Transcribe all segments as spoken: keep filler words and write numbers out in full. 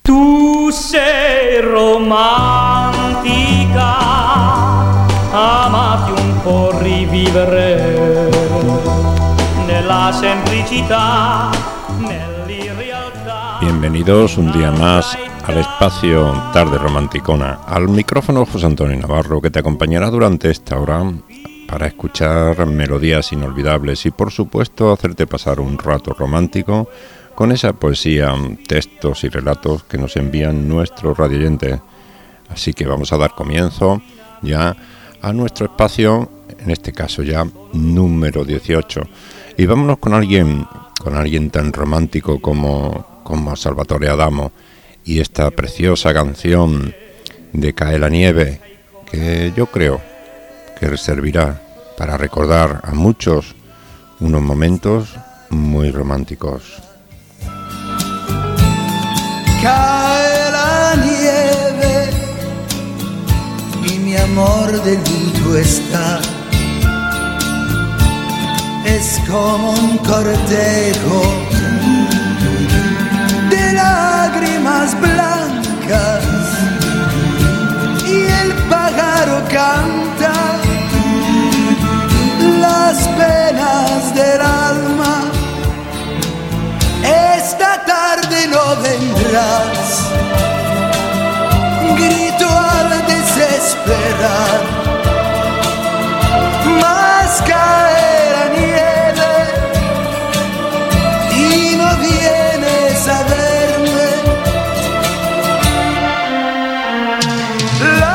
Tu sei romantica, amati un po' rivivere nella semplicità, nell'irrealtà. Bienvenidos un día más al espacio Tarde Romanticona. Al micrófono José Antonio Navarro, que te acompañará durante esta hora para escuchar melodías inolvidables y, por supuesto, hacerte pasar un rato romántico con esa poesía, textos y relatos que nos envían nuestros radioyentes. Así que vamos a dar comienzo ya a nuestro espacio, en este caso ya número dieciocho. Y vámonos con alguien, con alguien tan romántico como, como Salvatore Adamo y esta preciosa canción de Cae la nieve, que yo creo que servirá para recordar a muchos unos momentos muy románticos. Cae la nieve y mi amor de luto está. Es como un cortejo de lágrimas blancas y el pájaro canta las penas del alma. Esta tarde no vendrás, grito al desesperar, mas cae la nieve y no vienes a verme. La,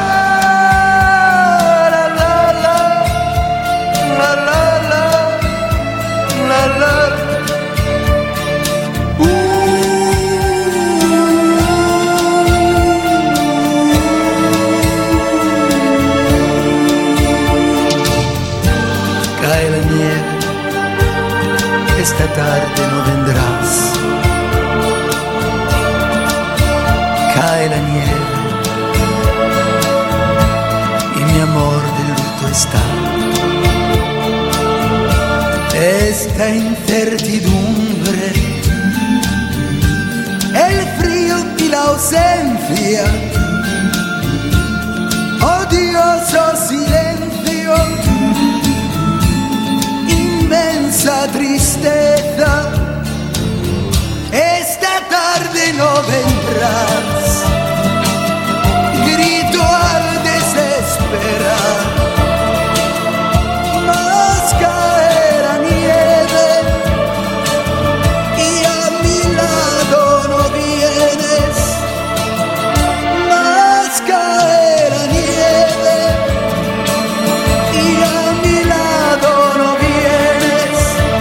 la, la, la, la, la, la, la, la. Esta tarde no vendrás, cae la nieve y mi amor de luto está. Esta incertidumbre, el frío y la ausencia, odioso silencio, inmensa tristeza. Esta tarde no vendrás, grito al desesperar, mas cae la nieve y a mi lado no vienes, mas cae la nieve y a mi lado no vienes.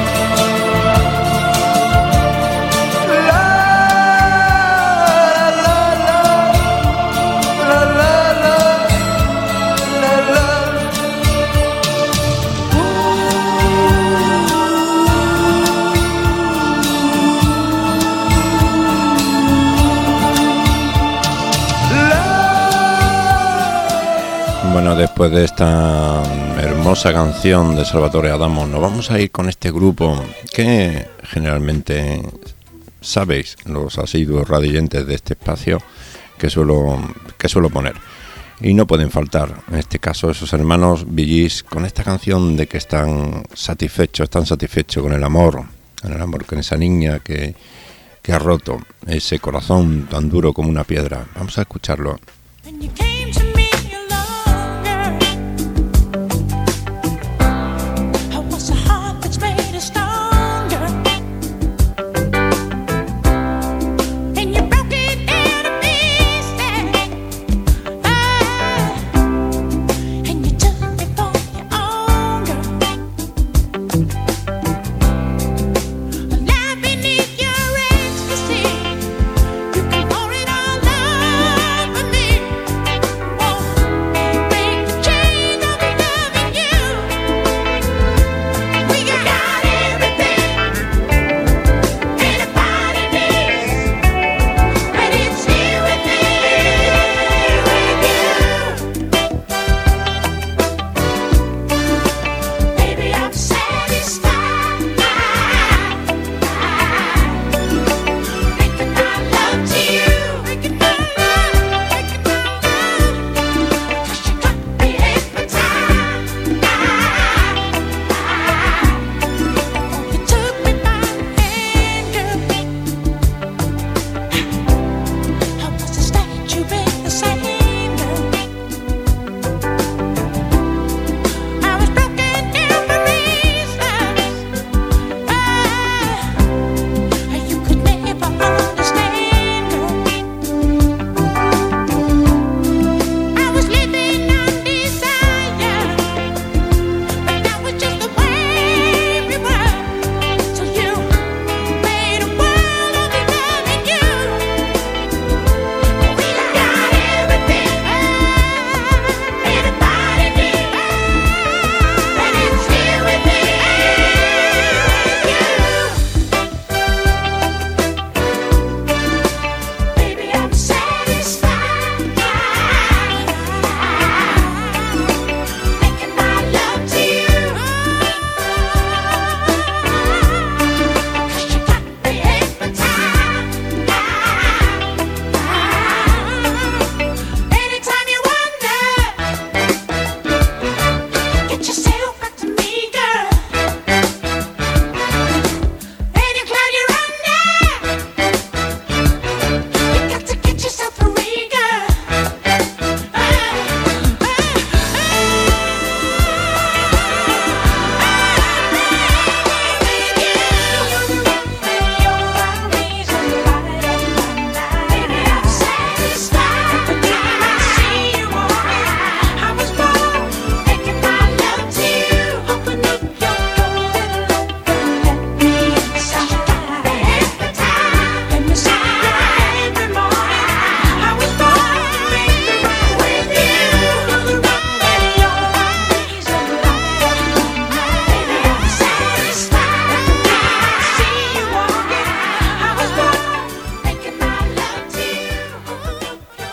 Bueno, después de esta hermosa canción de Salvatore Adamo, nos vamos a ir con este grupo que generalmente sabéis, los asiduos radioyentes de este espacio, que suelo, que suelo poner. Y no pueden faltar, en este caso, esos hermanos Bee Gees, con esta canción de que están satisfechos, están satisfechos con el amor, con el amor, con esa niña que, que ha roto ese corazón tan duro como una piedra. Vamos a escucharlo. You can pour it all over me.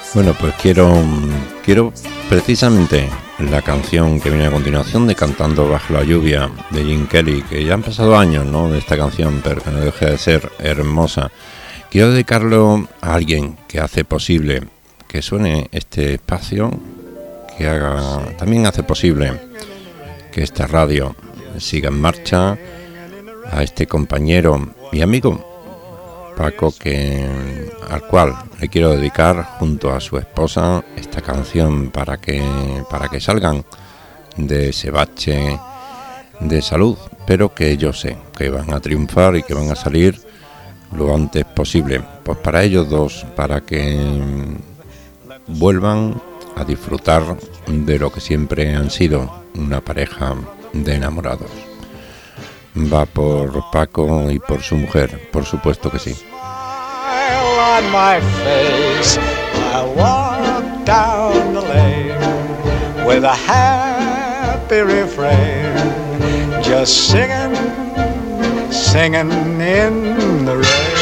Bueno, pues quiero, quiero precisamente la canción que viene a continuación de Cantando bajo la lluvia de Gene Kelly, que ya han pasado años, ¿no?, de esta canción, pero que no deja de ser hermosa. Quiero dedicarlo a alguien que hace posible que suene este espacio, que haga, también hace posible que esta radio siga en marcha, a este compañero y amigo Paco, que al cual le quiero dedicar junto a su esposa esta canción para que para que salgan de ese bache de salud, pero que yo sé que van a triunfar y que van a salir lo antes posible, pues para ellos dos, para que vuelvan a disfrutar de lo que siempre han sido, una pareja de enamorados. Va por Paco y por su mujer, por supuesto que sí. On my face, I walk down the lane with a happy refrain, just singing, singing in the rain,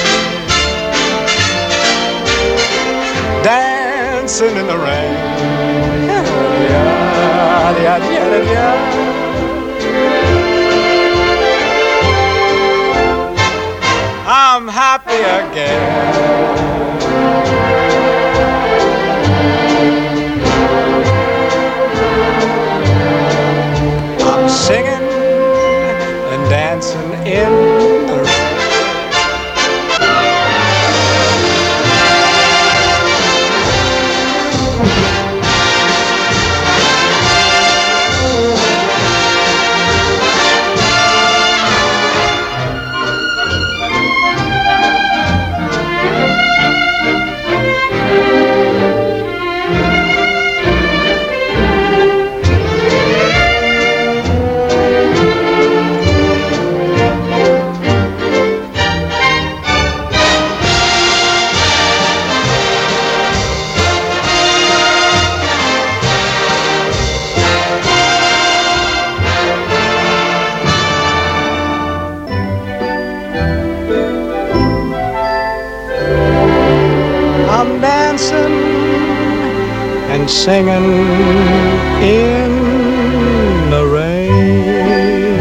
dancing in the rain. I'm happy again. I'm singing and dancing in the rain. Singing in the rain.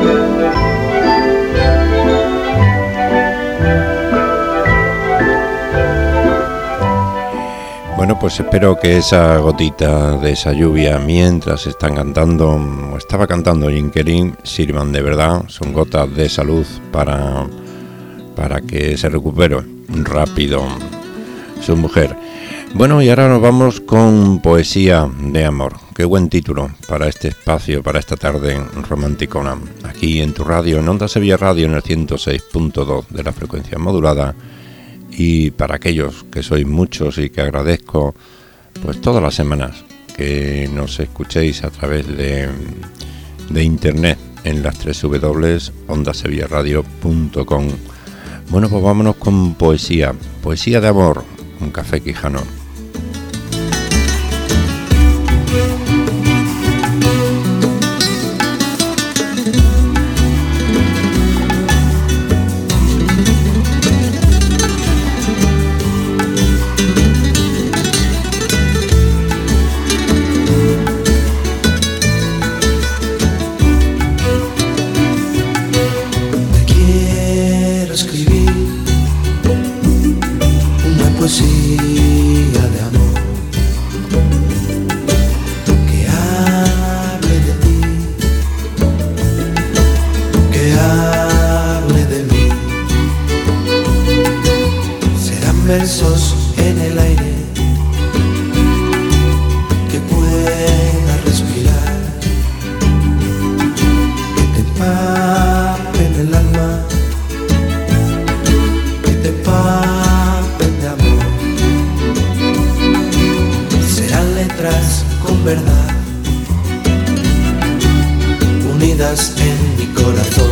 Bueno, pues espero que esa gotita de esa lluvia mientras están cantando, o estaba cantando Gene Kelly, sirvan de verdad, son gotas de salud para, para que se recupere rápido su mujer. Bueno, y ahora nos vamos con Poesía de Amor. Qué buen título para este espacio, para esta tarde romanticona. Aquí en tu radio, en Onda Sevilla Radio, en el ciento seis punto dos de la frecuencia modulada. Y para aquellos que sois muchos y que agradezco, pues todas las semanas que nos escuchéis a través de, de internet en las tres w w punto onda sevilla radio punto com. Bueno, pues vámonos con poesía. Poesía de amor, un café quijano. Versos en el aire que pueda respirar, que te empapen el alma, que te empapen de amor. Serán letras con verdad unidas en mi corazón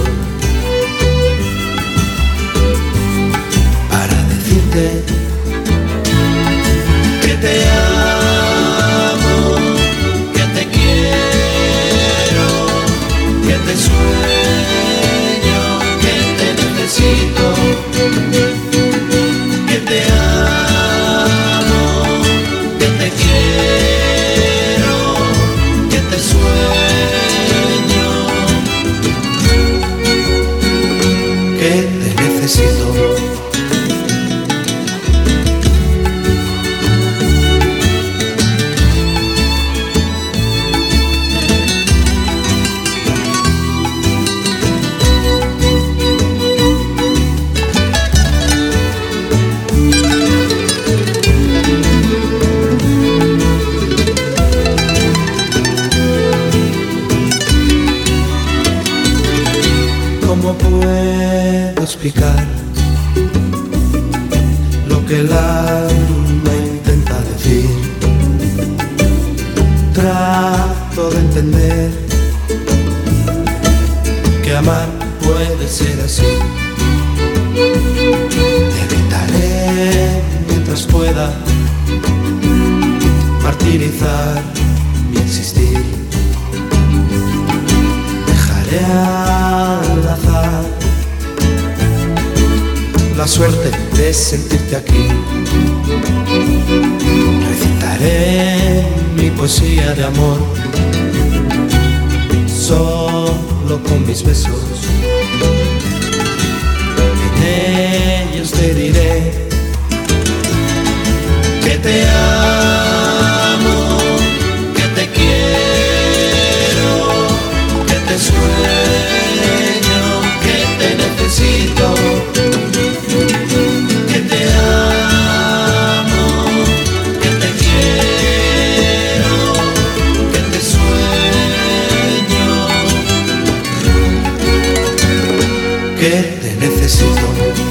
para decirte que te amo, que te quiero, que te sueño, que te necesito, que te amo, entender que amar puede ser así. Te evitaré mientras pueda martirizar mi existir. Dejaré al azar la suerte de sentirte aquí. Recitaré mi poesía de amor solo con mis besos. En ellos te diré que te amo, que te quiero, que te sueño, que te necesito, que te amo, que te quiero, que te sueño, que te necesito,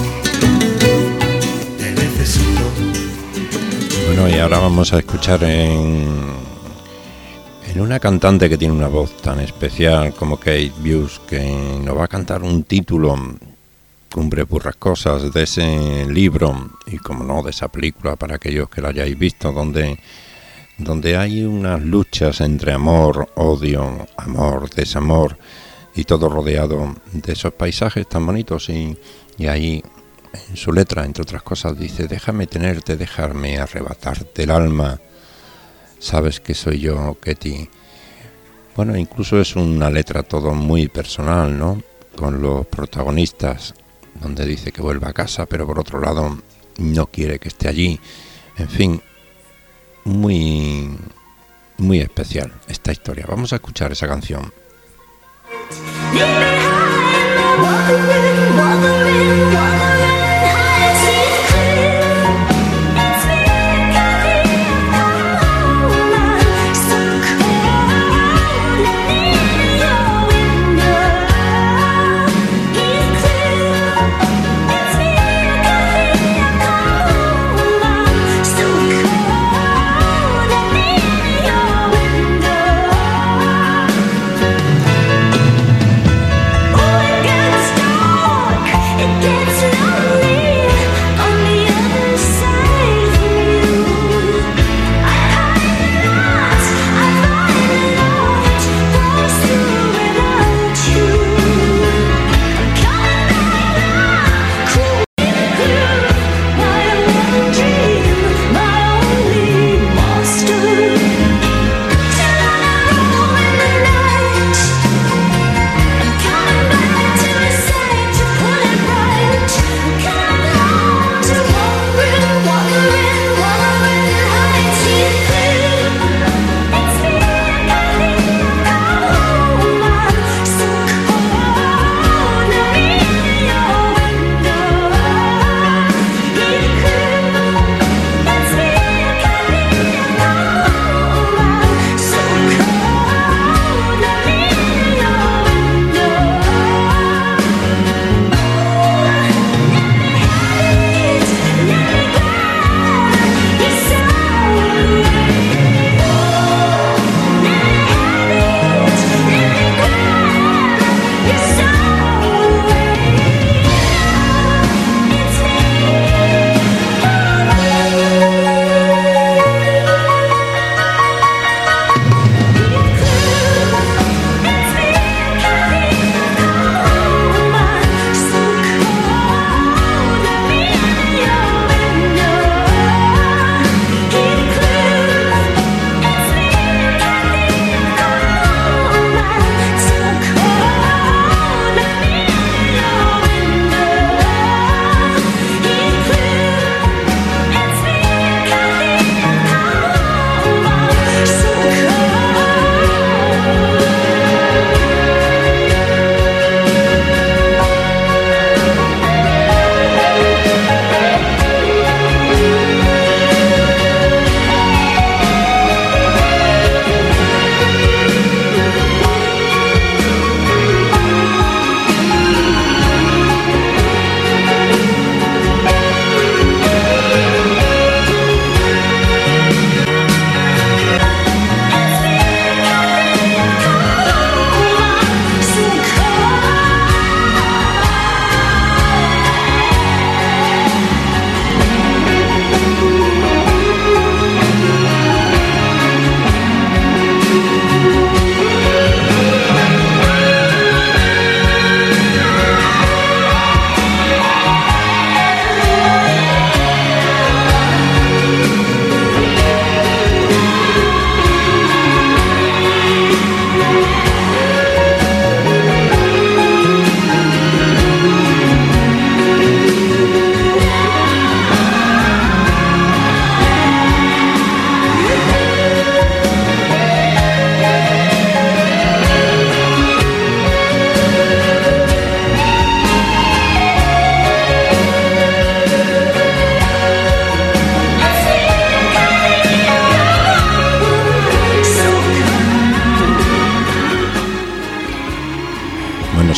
te necesito. Bueno, y ahora vamos a escuchar en, en una cantante que tiene una voz tan especial como Kate Bush, que nos va a cantar un título, Cumbre Burrascosas, de ese libro, y como no, de esa película, para aquellos que la hayáis visto, donde, donde hay unas luchas entre amor, odio, amor, desamor, y todo rodeado de esos paisajes tan bonitos. Y, y ahí, en su letra, entre otras cosas, dice: déjame tenerte, dejarme arrebatarte el alma, sabes que soy yo, Katy. Bueno, incluso es una letra todo muy personal, ¿no? Con los protagonistas, donde dice que vuelva a casa, pero por otro lado no quiere que esté allí. En fin, muy, muy especial esta historia. Vamos a escuchar esa canción. It gets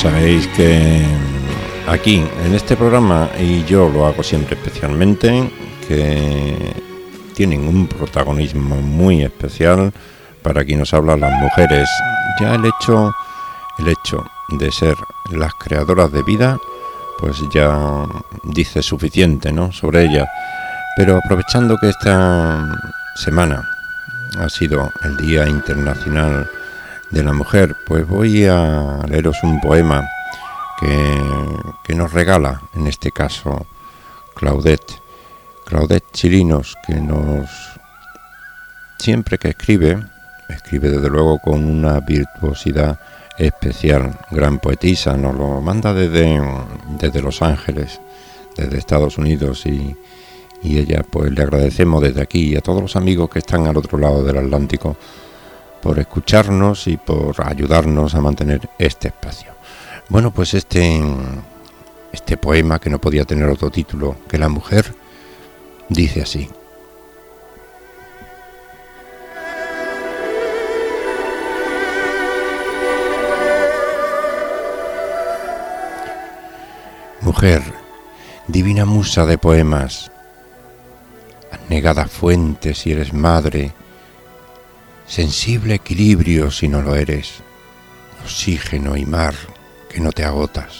Sabéis que aquí, en este programa, y yo lo hago siempre especialmente, que tienen un protagonismo muy especial para quien nos habla, las mujeres. Ya el hecho, el hecho de ser las creadoras de vida, pues ya dice suficiente, ¿no?, sobre ellas. Pero aprovechando que esta semana ha sido el Día Internacional de la Mujer, pues voy a leeros un poema que, que nos regala, en este caso, Claudette, Claudette Chirinos, que nos, siempre que escribe, escribe desde luego con una virtuosidad especial, gran poetisa, nos lo manda desde, desde Los Ángeles, desde Estados Unidos, y, y ella, pues le agradecemos desde aquí y a todos los amigos que están al otro lado del Atlántico por escucharnos y por ayudarnos a mantener este espacio. Bueno, pues este, este poema, que no podía tener otro título que La Mujer, dice así. Mujer, divina musa de poemas, anegada fuente si eres madre, sensible equilibrio si no lo eres, oxígeno y mar que no te agotas.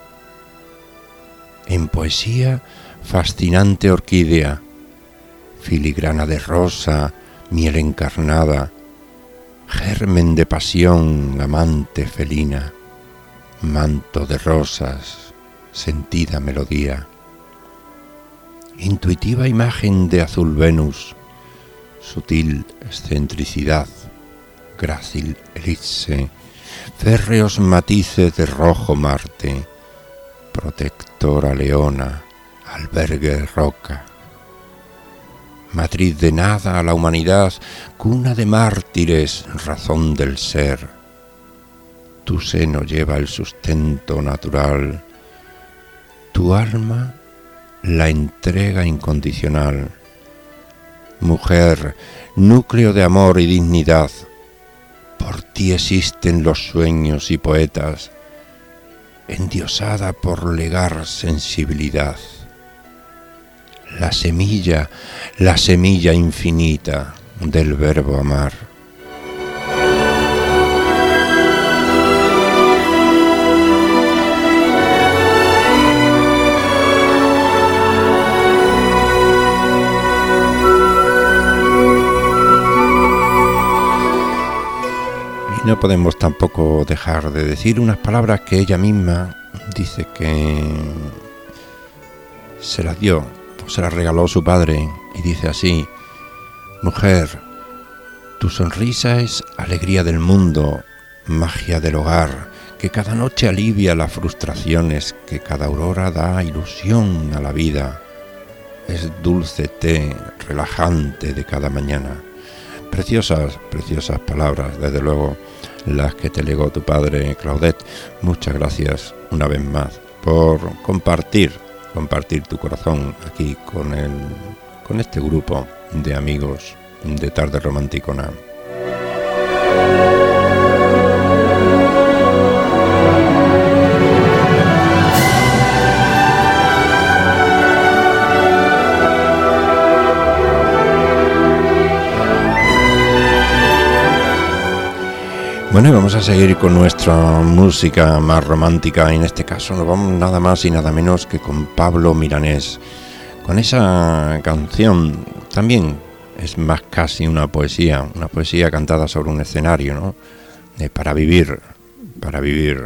En poesía, fascinante orquídea, filigrana de rosa, miel encarnada, germen de pasión, amante felina, manto de rosas, sentida melodía, intuitiva imagen de azul Venus, sutil excentricidad, grácil elipse, férreos matices de rojo Marte, protectora leona, albergue roca, matriz de nada a la humanidad, cuna de mártires, razón del ser. Tu seno lleva el sustento natural, tu alma la entrega incondicional. Mujer, núcleo de amor y dignidad, por ti existen los sueños y poetas, endiosada por legar sensibilidad. La semilla, la semilla infinita del verbo amar. No podemos tampoco dejar de decir unas palabras que ella misma dice que se las dio, se las regaló su padre, y dice así: mujer, tu sonrisa es alegría del mundo, magia del hogar, que cada noche alivia las frustraciones, que cada aurora da ilusión a la vida, es dulce té relajante de cada mañana. Preciosas, preciosas palabras, desde luego, las que te legó tu padre, Claudette. Muchas gracias una vez más por compartir, compartir tu corazón aquí con el, con este grupo de amigos de Tarde Romanticona. Bueno, y vamos a seguir con nuestra música más romántica. En este caso nos vamos nada más y nada menos que con Pablo Milanés, con esa canción. También es más casi una poesía, una poesía cantada sobre un escenario, ¿no? Eh, para vivir, para vivir.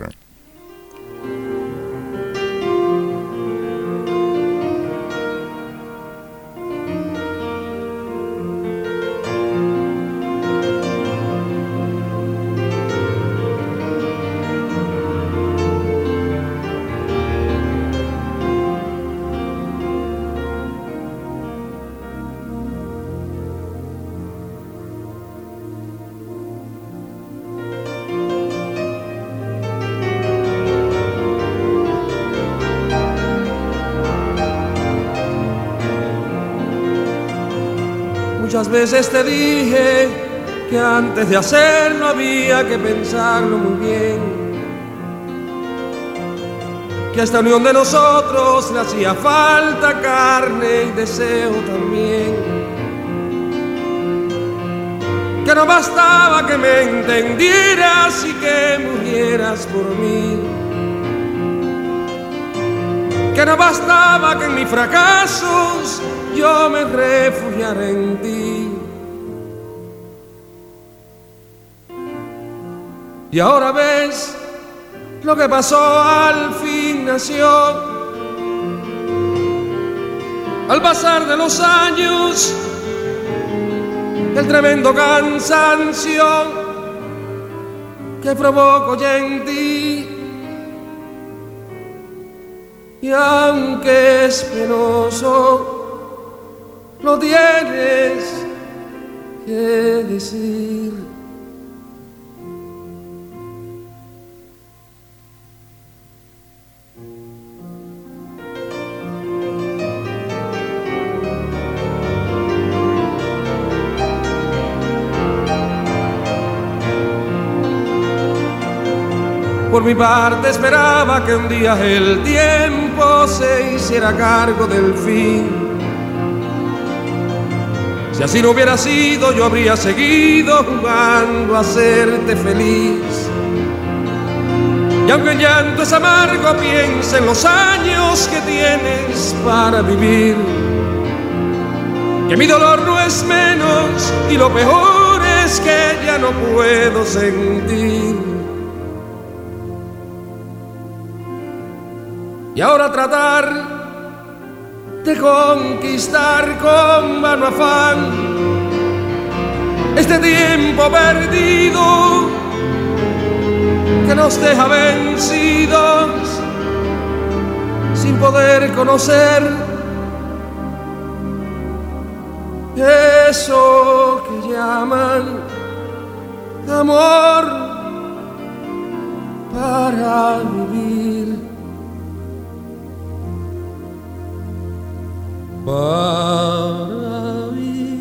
Muchas veces te dije que antes de hacer no había que pensarlo muy bien, que a esta unión de nosotros le hacía falta carne y deseo también, que no bastaba que me entendieras y que murieras por mí, que no bastaba que en mis fracasos yo me refugiara en ti. Y ahora ves lo que pasó, al fin nació. Al pasar de los años, el tremendo cansancio que provoco ya en ti. Y aunque es penoso, lo tienes que decir. Por mi parte esperaba que un día el tiempo se hiciera cargo del fin. Si así no hubiera sido, yo habría seguido jugando a hacerte feliz. Y aunque el llanto es amargo, piensa en los años que tienes para vivir, que mi dolor no es menos y lo peor es que ya no puedo sentir. Y ahora tratar de conquistar con vano afán este tiempo perdido que nos deja vencidos sin poder conocer eso que llaman amor para vivir. Para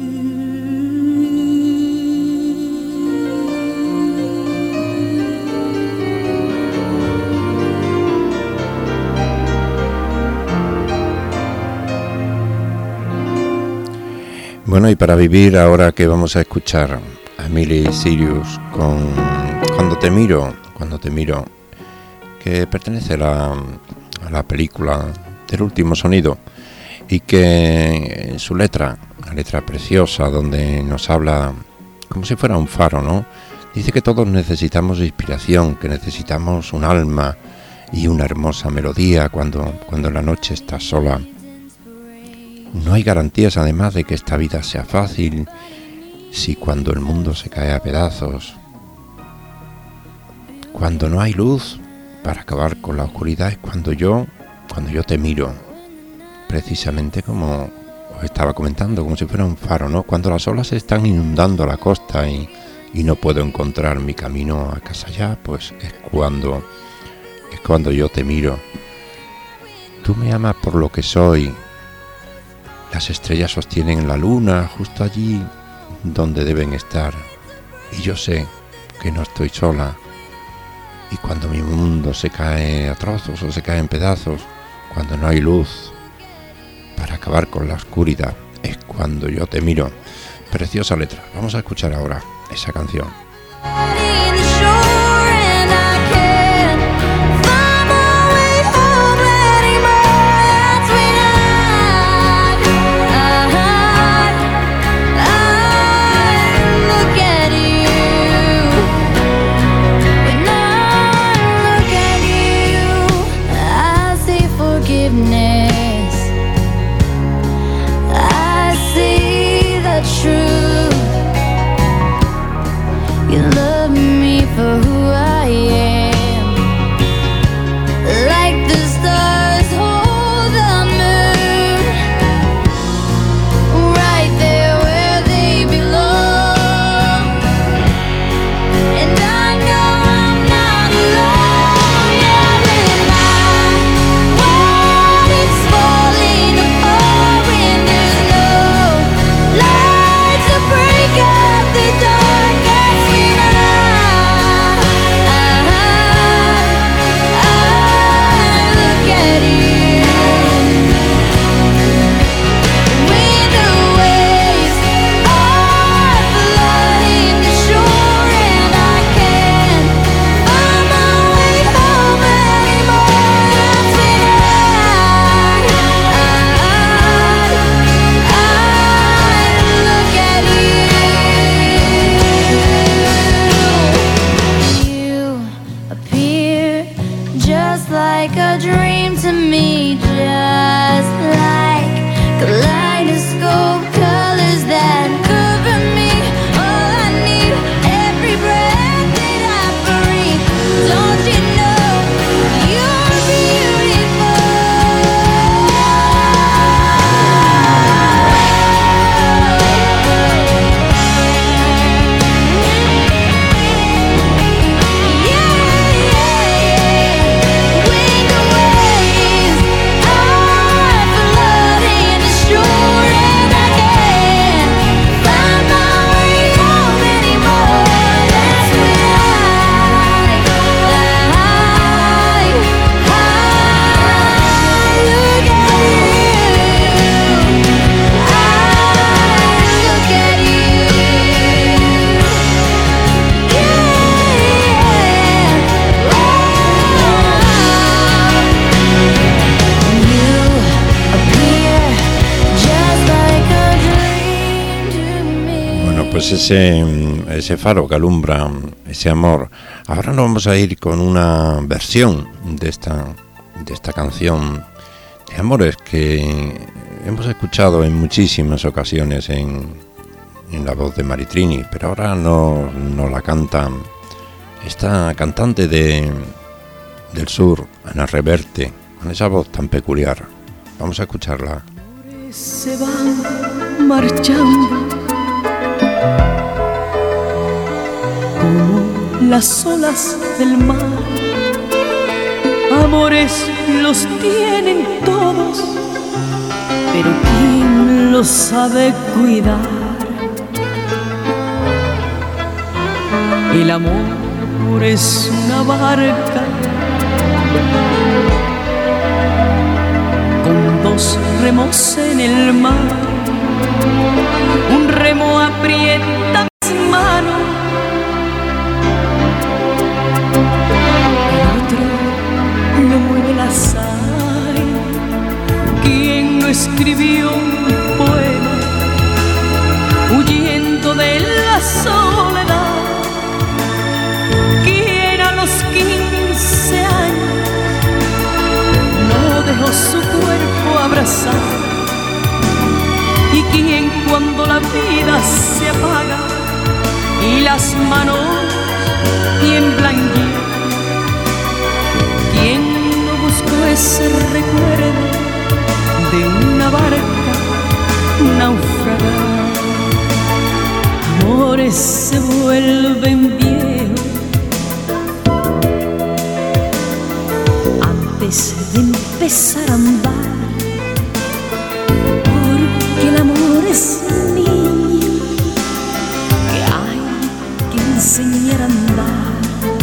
Bueno, y para vivir, ahora que vamos a escuchar a Miley Cyrus con Cuando te miro, cuando te miro, que pertenece a la, a la película del último sonido, y que en su letra, una letra preciosa donde nos habla como si fuera un faro, ¿no? Dice que todos necesitamos inspiración, que necesitamos un alma y una hermosa melodía cuando, cuando la noche está sola. No hay garantías además de que esta vida sea fácil si cuando el mundo se cae a pedazos, cuando no hay luz para acabar con la oscuridad, es cuando yo, cuando yo te miro. Precisamente como os estaba comentando, como si fuera un faro, ¿no? Cuando las olas están inundando la costa y, y no puedo encontrar mi camino a casa ya, pues es cuando, es cuando yo te miro. Tú me amas por lo que soy. Las estrellas sostienen la luna justo allí donde deben estar. Y yo sé que no estoy sola. Y cuando mi mundo se cae a trozos o se cae en pedazos, cuando no hay luz para acabar con la oscuridad, es cuando yo te miro. Preciosa letra. Vamos a escuchar ahora esa canción. You love me. pues ese, ese faro que alumbra ese amor. Ahora nos vamos a ir con una versión de esta, de esta canción de amores que hemos escuchado en muchísimas ocasiones en, en la voz de Maritrini, pero ahora no, no la canta esta cantante de, del sur, Ana Reverte, con esa voz tan peculiar. Vamos a escucharla. Se van marchando como las olas del mar. Amores los tienen todos, pero ¿quién los sabe cuidar? El amor es una barca con dos remos en el mar. Un remo aprieta mis manos, el otro lo mueve el azar. ¿Quién no escribió un poema huyendo de la soledad? ¿Quién a los quince años no dejó su cuerpo abrazar? ¿Y quién cuando la vida se apaga y las manos tiemblan ya? ¿Quién no buscó ese recuerdo de una barca naufragada? Amores se vuelven viejos antes de empezar a andar, porque el amor es niño que hay que enseñar a andar.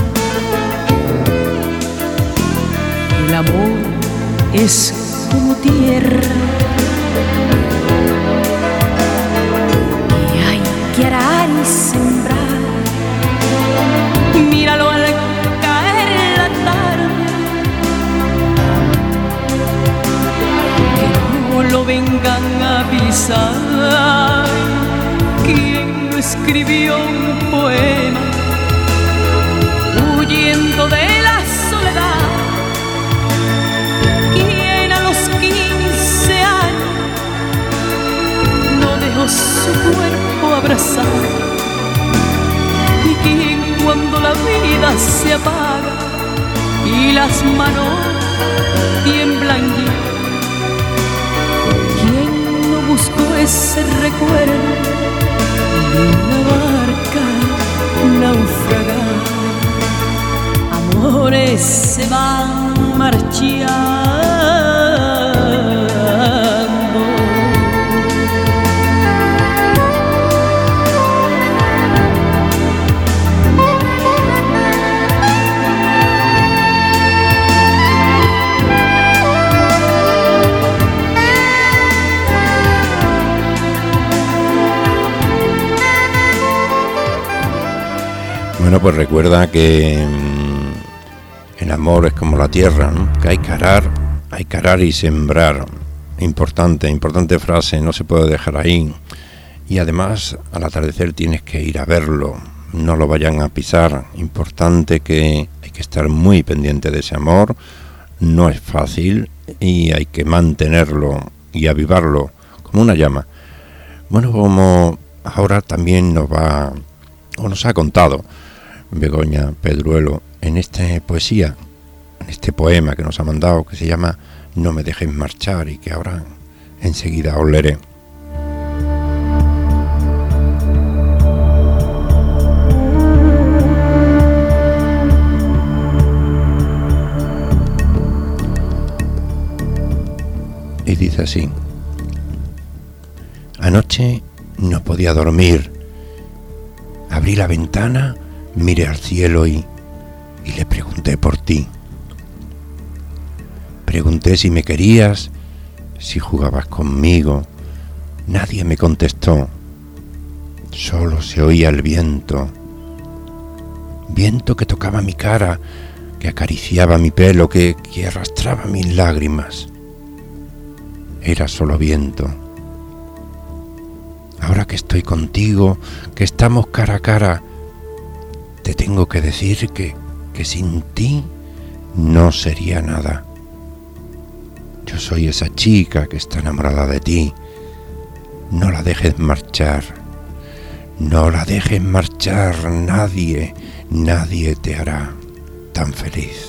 El amor es como tierra que hay que arar y sembrar. Míralo al caer la tarde, que no lo vengan a pisar. ¿Quién no escribió un poema huyendo de la soledad? ¿Quién a los quince años no dejó su cuerpo abrazar? ¿Y quién cuando la vida se apaga y las manos tiemblan ya? ¿Quién no buscó ese recuerdo de una barca naufragada? Amores se van marchando. Bueno, pues recuerda que mmm, el amor es como la tierra, ¿no? Que hay que arar, hay que arar y sembrar. Importante, importante frase, no se puede dejar ahí. Y además, al atardecer tienes que ir a verlo, no lo vayan a pisar. Importante que hay que estar muy pendiente de ese amor, no es fácil y hay que mantenerlo y avivarlo como una llama. Bueno, como ahora también nos va, o nos ha contado Begoña Pedruelo en esta poesía, en este poema que nos ha mandado, que se llama No me dejes marchar, y que ahora enseguida os leeré. Y dice así: anoche no podía dormir, abrí la ventana, miré al cielo y, y le pregunté por ti. Pregunté si me querías, si jugabas conmigo. Nadie me contestó, solo se oía el viento. Viento que tocaba mi cara, que acariciaba mi pelo, que, que arrastraba mis lágrimas. Era solo viento. ahora que estoy contigo, que estamos cara a cara, te tengo que decir que, que sin ti no sería nada. Yo soy esa chica que está enamorada de ti. No la dejes marchar. No la dejes marchar. Nadie, nadie te hará tan feliz.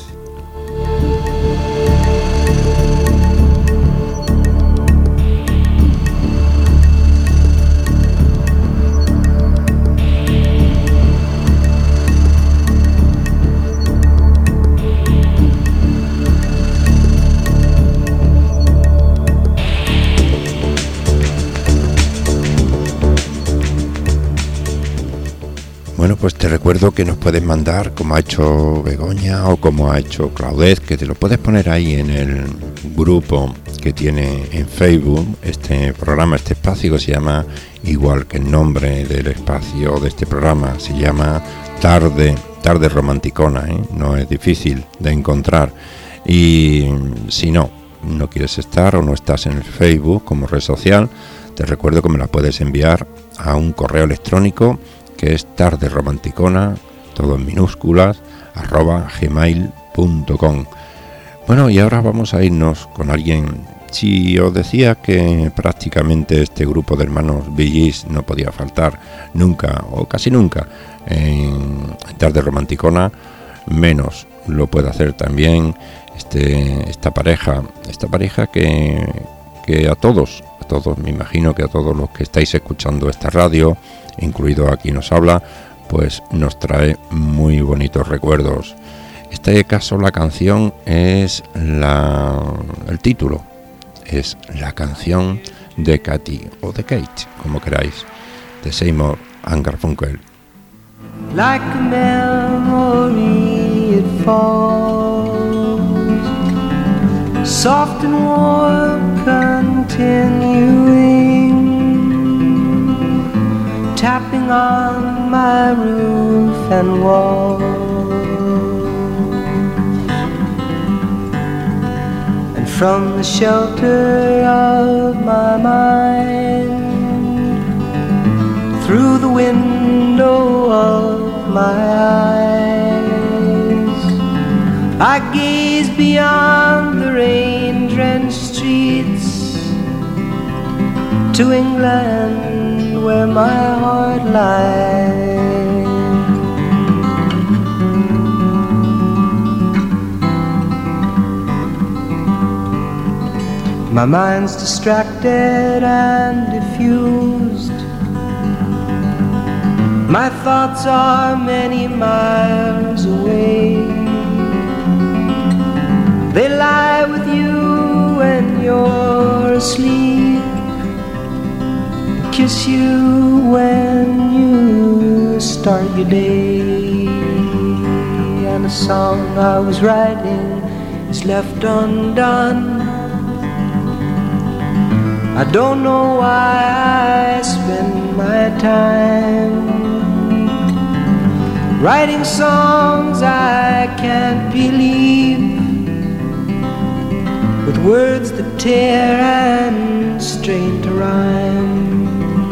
Bueno, pues te recuerdo que nos puedes mandar, como ha hecho Begoña o como ha hecho Claudette, que te lo puedes poner ahí en el grupo que tiene en Facebook este programa, este espacio que se llama, igual que el nombre del espacio de este programa, se llama Tarde, Tarde Romanticona, ¿eh? No es difícil de encontrar. Y si no, no quieres estar o no estás en el Facebook como red social, te recuerdo que me la puedes enviar a un correo electrónico que es tarderomanticona, todo en minúsculas, arroba gmail punto com. Bueno, y ahora vamos a irnos con alguien. Si os decía que prácticamente este grupo de hermanos Bee Gees no podía faltar nunca, o casi nunca, en Tarde Romanticona, menos lo puede hacer también este, esta pareja, esta pareja que, que a todos, a todos, me imagino que a todos los que estáis escuchando esta radio, incluido a quien nos habla, pues nos trae muy bonitos recuerdos. En este caso la canción es la, el título es la canción de Katy o de Kate, como queráis, de Seymour and Garfunkel. Like a memory it falls, soft and warm, continuing, tapping on my roof and wall. And from the shelter of my mind, through the window of my eyes, I gaze beyond the rain-drenched streets to England, where my heart lies. My mind's distracted and diffused, my thoughts are many miles away. They lie with you when you're asleep, kiss you when you start your day. And a song I was writing is left undone. I don't know why I spend my time writing songs I can't believe, with words that tear and strain to rhyme.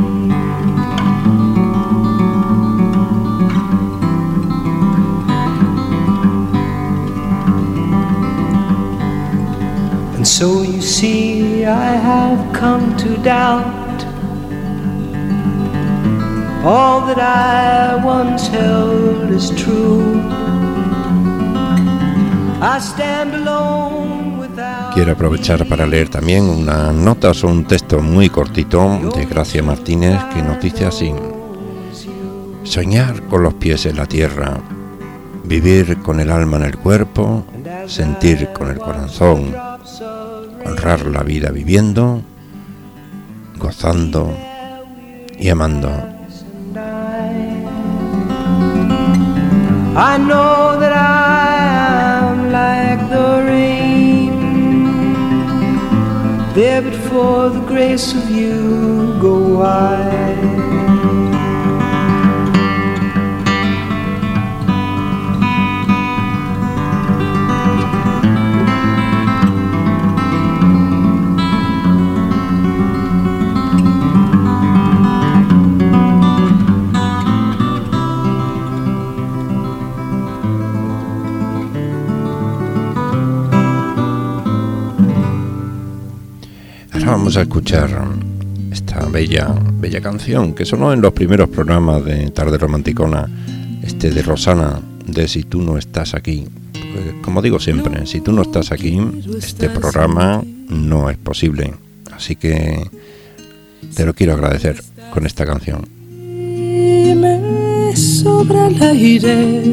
And so you see, I have come to doubt all that I once held as true. I stand alone without. Quiero aprovechar para leer también unas notas o un texto muy cortito de Gracia Martínez que nos dice así: soñar con los pies en la tierra, vivir con el alma en el cuerpo, sentir con el corazón, honrar la vida viviendo, gozando y amando. I know that I am like the rain, there but for the grace of you go I. vamos a escuchar esta bella, bella canción que sonó en los primeros programas de Tarde Romanticona, este de Rosana, de Si tú no estás aquí. Pues, como digo siempre, si tú no estás aquí, este programa no es posible. Así que te lo quiero agradecer con esta canción. Me sobra el aire,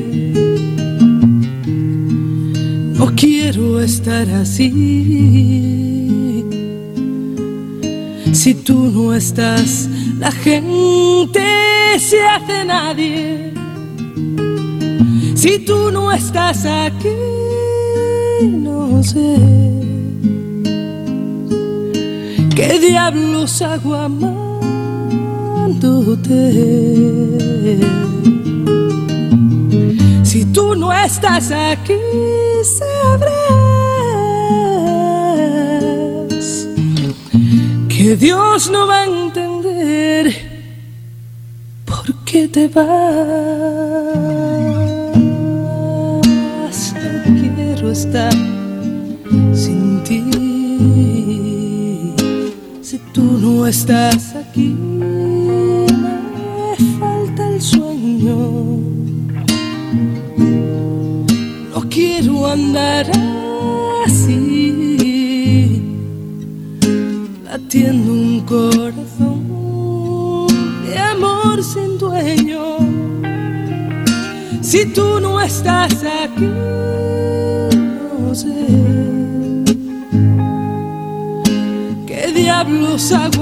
no quiero estar así. Si tú no estás, la gente se hace nadie. Si tú no estás aquí, no sé qué diablos hago amándote. Si tú no estás aquí, sabrás que Dios no va a entender por qué te vas. No quiero estar sin ti. Si tú no estás aquí, me falta el sueño. No quiero andar así, latiendo un corazón de amor sin dueño. Si tú no estás aquí, no sé qué diablos hago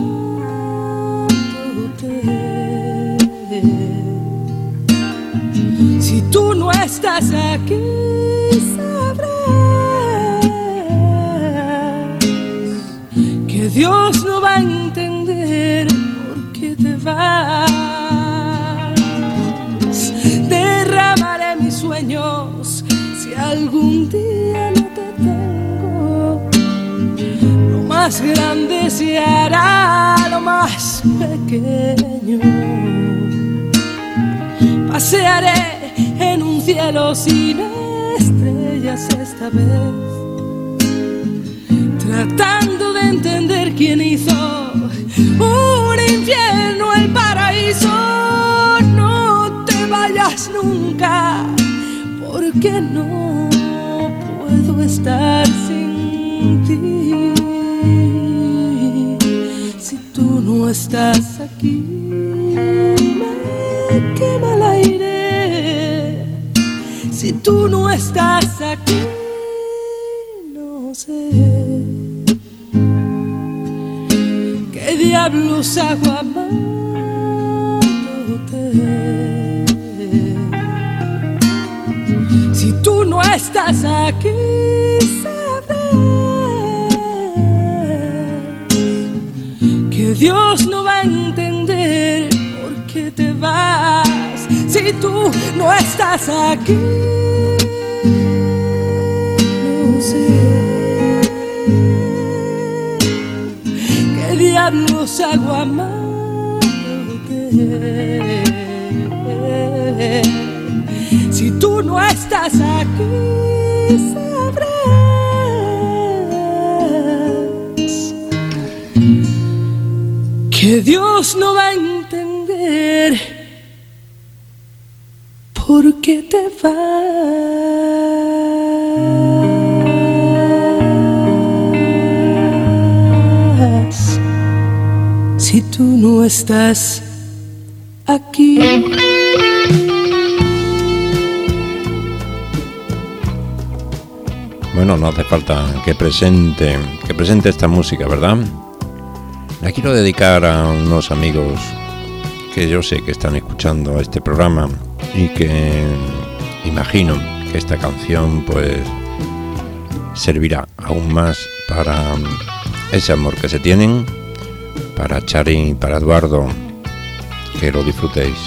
amándote. Si tú no estás aquí, sabrás que Dios no va a entender por qué te vas. Derramaré mis sueños si algún día no te tengo. Lo más grande se hará lo más pequeño. Pasearé en un cielo sin estrellas esta vez, tratando de entender quién hizo un infierno el paraíso. No te vayas nunca, porque no puedo estar sin ti. Si tú no estás aquí, me quema el aire. Si tú no estás aquí, no sé qué diablos hago amándote. Si tú no estás aquí, sabrás que Dios no va a entender por qué te vas. Si tú no estás aquí, no sé qué diablos hago amándote. Si tú no estás aquí, sabrás que Dios no va a entender por qué te vas. Si tú no estás aquí. Bueno, no hace falta que presente, que presente esta música, ¿verdad? La quiero dedicar a unos amigos que yo sé que están escuchando este programa y que imagino que esta canción pues servirá aún más para ese amor que se tienen, para Chari y para Eduardo. Que lo disfrutéis.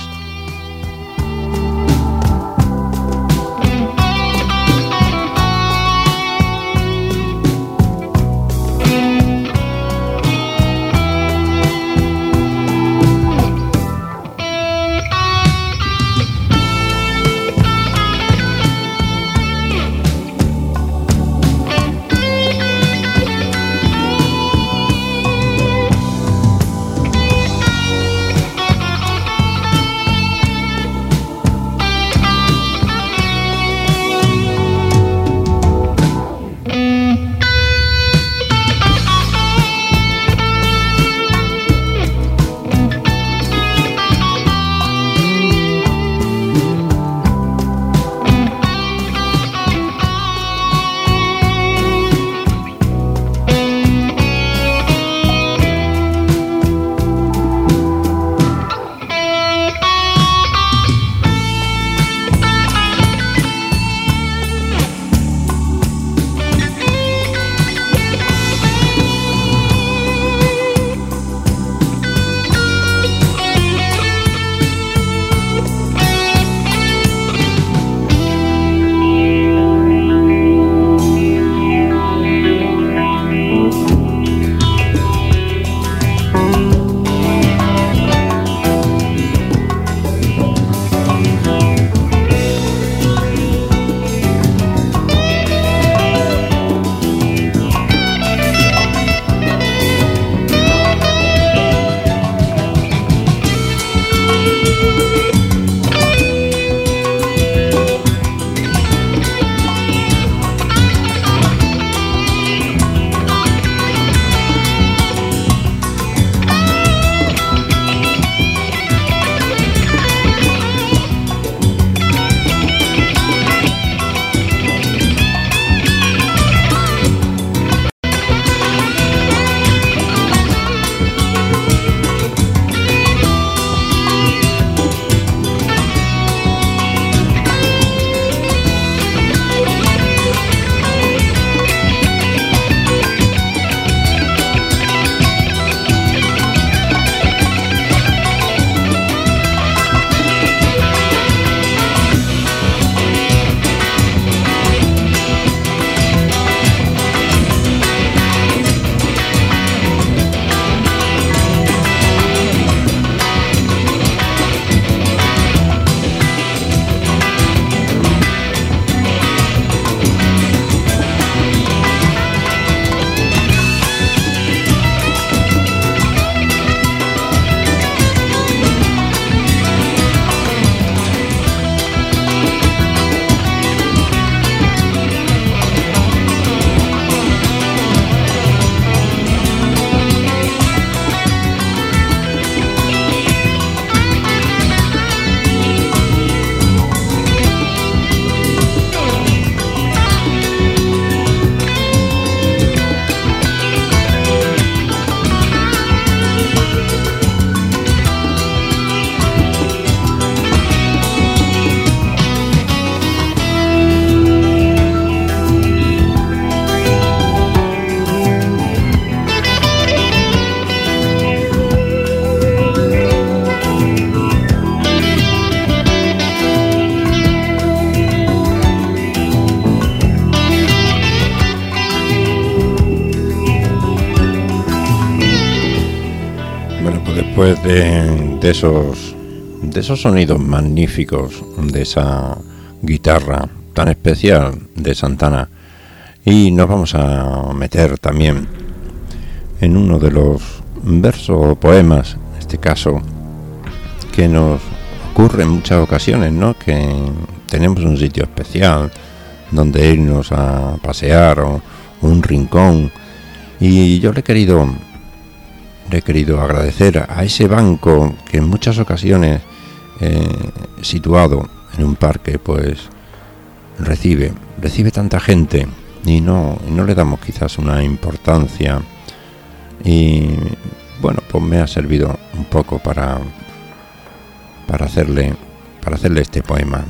Después de, de esos de esos sonidos magníficos de esa guitarra tan especial de Santana, y nos vamos a meter también en uno de los versos o poemas, en este caso, que nos ocurre en muchas ocasiones, ¿no? Que tenemos un sitio especial donde irnos a pasear o un rincón, y yo le he querido le he querido agradecer a ese banco que en muchas ocasiones eh, situado en un parque, pues recibe recibe tanta gente y no y no le damos quizás una importancia, y bueno, pues me ha servido un poco para para hacerle para hacerle este poema.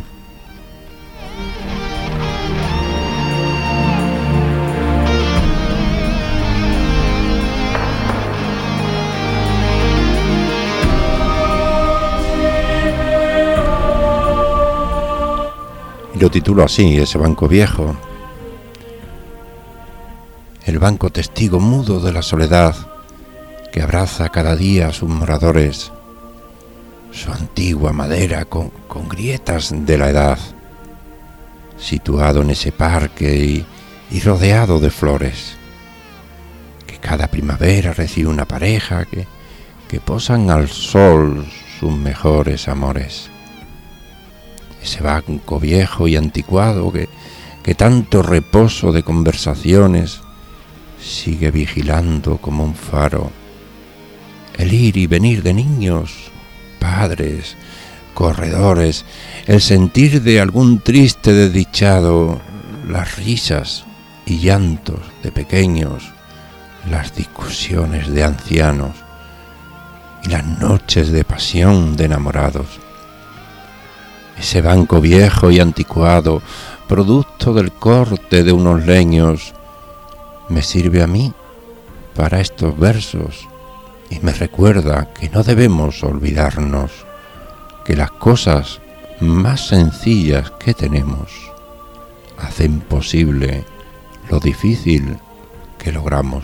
Lo titulo así: ese banco viejo, el banco testigo mudo de la soledad que abraza cada día a sus moradores, su antigua madera con, con grietas de la edad, situado en ese parque y, y rodeado de flores, que cada primavera recibe una pareja que, que posan al sol sus mejores amores. Ese banco viejo y anticuado que, que tanto reposo de conversaciones sigue vigilando como un faro el ir y venir de niños, padres, corredores, el sentir de algún triste desdichado, las risas y llantos de pequeños, las discusiones de ancianos y las noches de pasión de enamorados. Ese banco viejo y anticuado, producto del corte de unos leños, me sirve a mí para estos versos y me recuerda que no debemos olvidarnos que las cosas más sencillas que tenemos hacen posible lo difícil que logramos.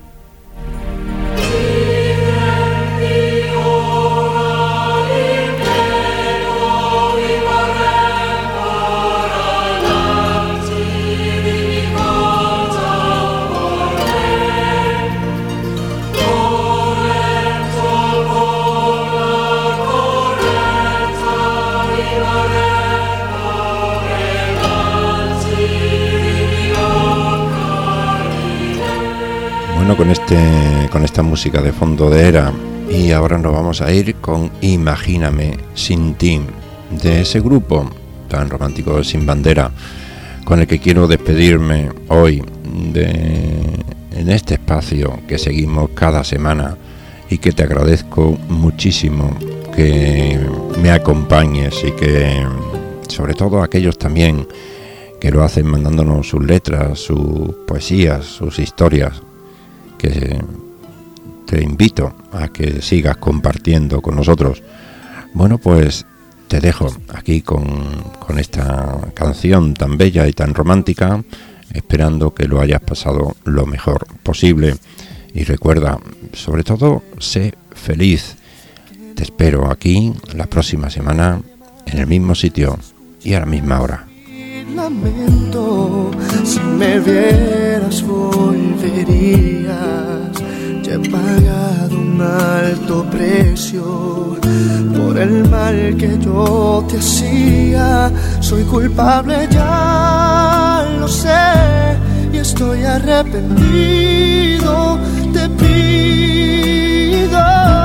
Bueno, con este con esta música de fondo de Era, y ahora nos vamos a ir con Imagíname sin ti, de ese grupo tan romántico de Sin Bandera, con el que quiero despedirme hoy de en este espacio que seguimos cada semana, y que te agradezco muchísimo que me acompañes, y que sobre todo aquellos también que lo hacen mandándonos sus letras, sus poesías, sus historias, que te invito a que sigas compartiendo con nosotros. Bueno, pues te dejo aquí con, con esta canción tan bella y tan romántica, esperando que lo hayas pasado lo mejor posible. Y recuerda, sobre todo, sé feliz. Te espero aquí la próxima semana, en el mismo sitio y a la misma hora. Lamento, si me vieras volverías. Ya he pagado un alto precio por el mal que yo te hacía. Soy culpable, ya lo sé, y estoy arrepentido. Te pido,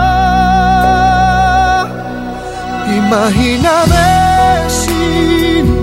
imagíname sin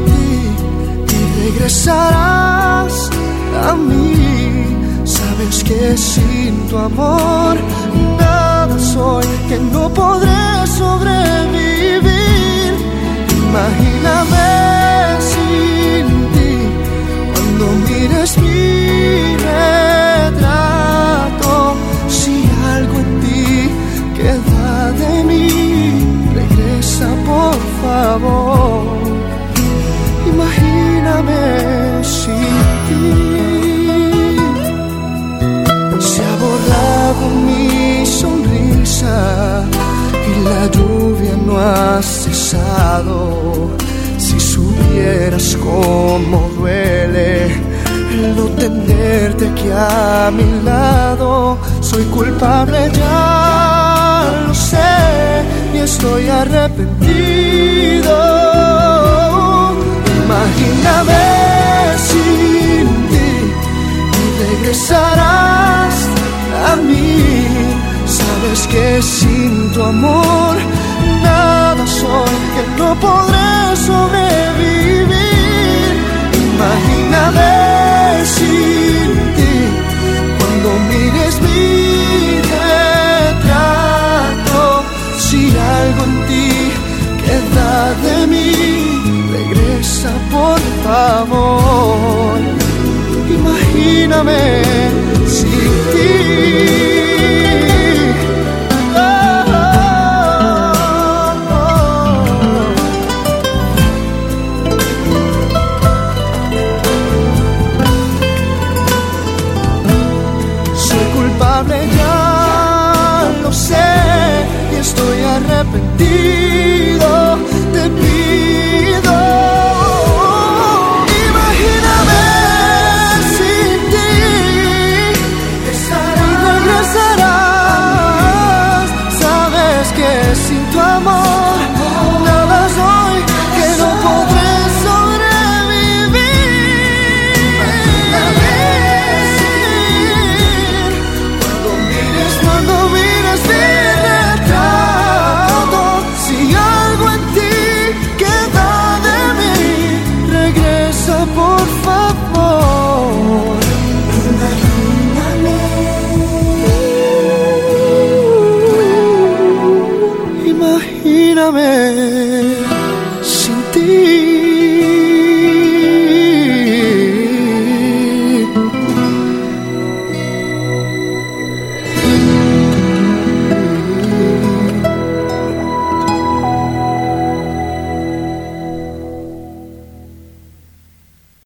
regresarás a mí. Sabes que sin tu amor nada soy, que no podré sobrevivir. Imagíname sin ti, cuando mires mi retrato. Si algo en ti queda de mí, regresa por favor. Imagíname sin ti. Se ha borrado mi sonrisa, no ha cesado. Si supieras cómo duele el no tenerte aquí a mi lado. Soy culpable, ya lo sé, y estoy arrepentido. Imagíname sin ti y regresarás a mí. Sabes que sin tu amor nada soy, que no podré sobrevivir. Imagíname sin ti, cuando mires mi retrato. Si algo en ti queda de mí, regresa por favor. Imagíname sin ti.